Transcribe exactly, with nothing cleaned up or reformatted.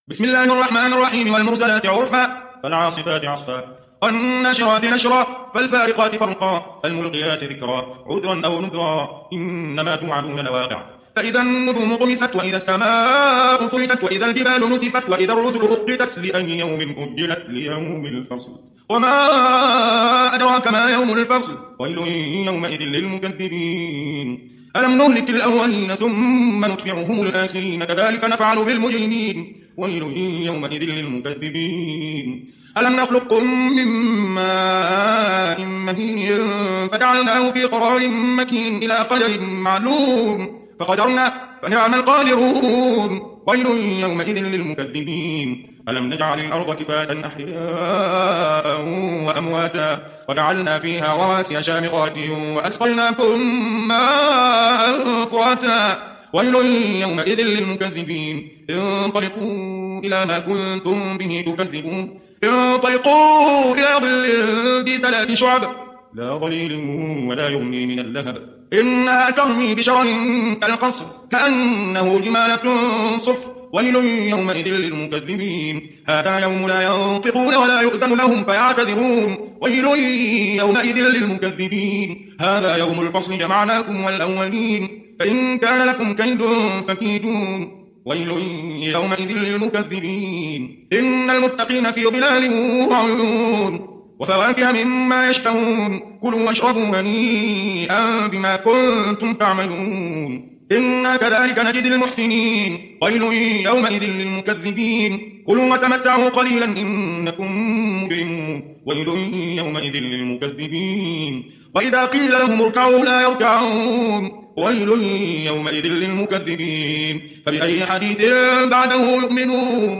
بسم الله الرحمن الرحيم. والمرسلات عرفا فالعاصفات عصفا والناشرات نشرا فالفارقات فرقا فالملقيات ذكرا عذرا أو نذرا إنما توعدون لواقع. فإذا النجوم طمست وإذا السماء فرجت وإذا الجبال نسفت وإذا الرسل أقتت لأي يوم أجلت ليوم الفصل. وما أدراك ما يوم الفصل. ويل يومئذ للمكذبين. ألم نهلك الأولين ثم نتبعهم الآخرين كذلك نفعل بالمجرمين. ويل يومئذ للمكذبين. ألم نخلقكم من ماء مهين فجعلناه في قرار مكين إلى قدر معلوم فقدرنا فنعم القادرون. ويل يومئذ للمكذبين. ألم نجعل الأرض كفاة أحياء وأمواتا وجعلنا فيها رواسي شامخات وأسقيناكم ماء فراتا. ويل يومئذ للمكذبين. انطلقوا إلى ما كنتم به تكذبون. انطلقوا إلى ظل ذي ثلاث شعب لا ظليل ولا يغني من اللهب إنها ترمي بشرر كالقصر كأنه جمالة صفر. ويل يومئذ للمكذبين. هذا يوم لا ينطقون ولا يؤذن لهم فيعتذرون. ويل يومئذ للمكذبين. هذا يوم الفصل جمعناكم والأولين فإن كان لكم كيد فكيدون. ويل يومئذ للمكذبين. إن المتقين في ظلال وعيون وفواكه مما يشتهون. كلوا واشربوا هنيئا بما كنتم تعملون إنا كذلك نجزي المحسنين. ويل يومئذ للمكذبين. كلوا وتمتعوا قليلا إنكم مجرمون. ويل يومئذ للمكذبين. وإذا قيل لهم اركعوا لا يركعون. ويل يومئذ للمكذبين. فبأي حديث بعده يؤمنون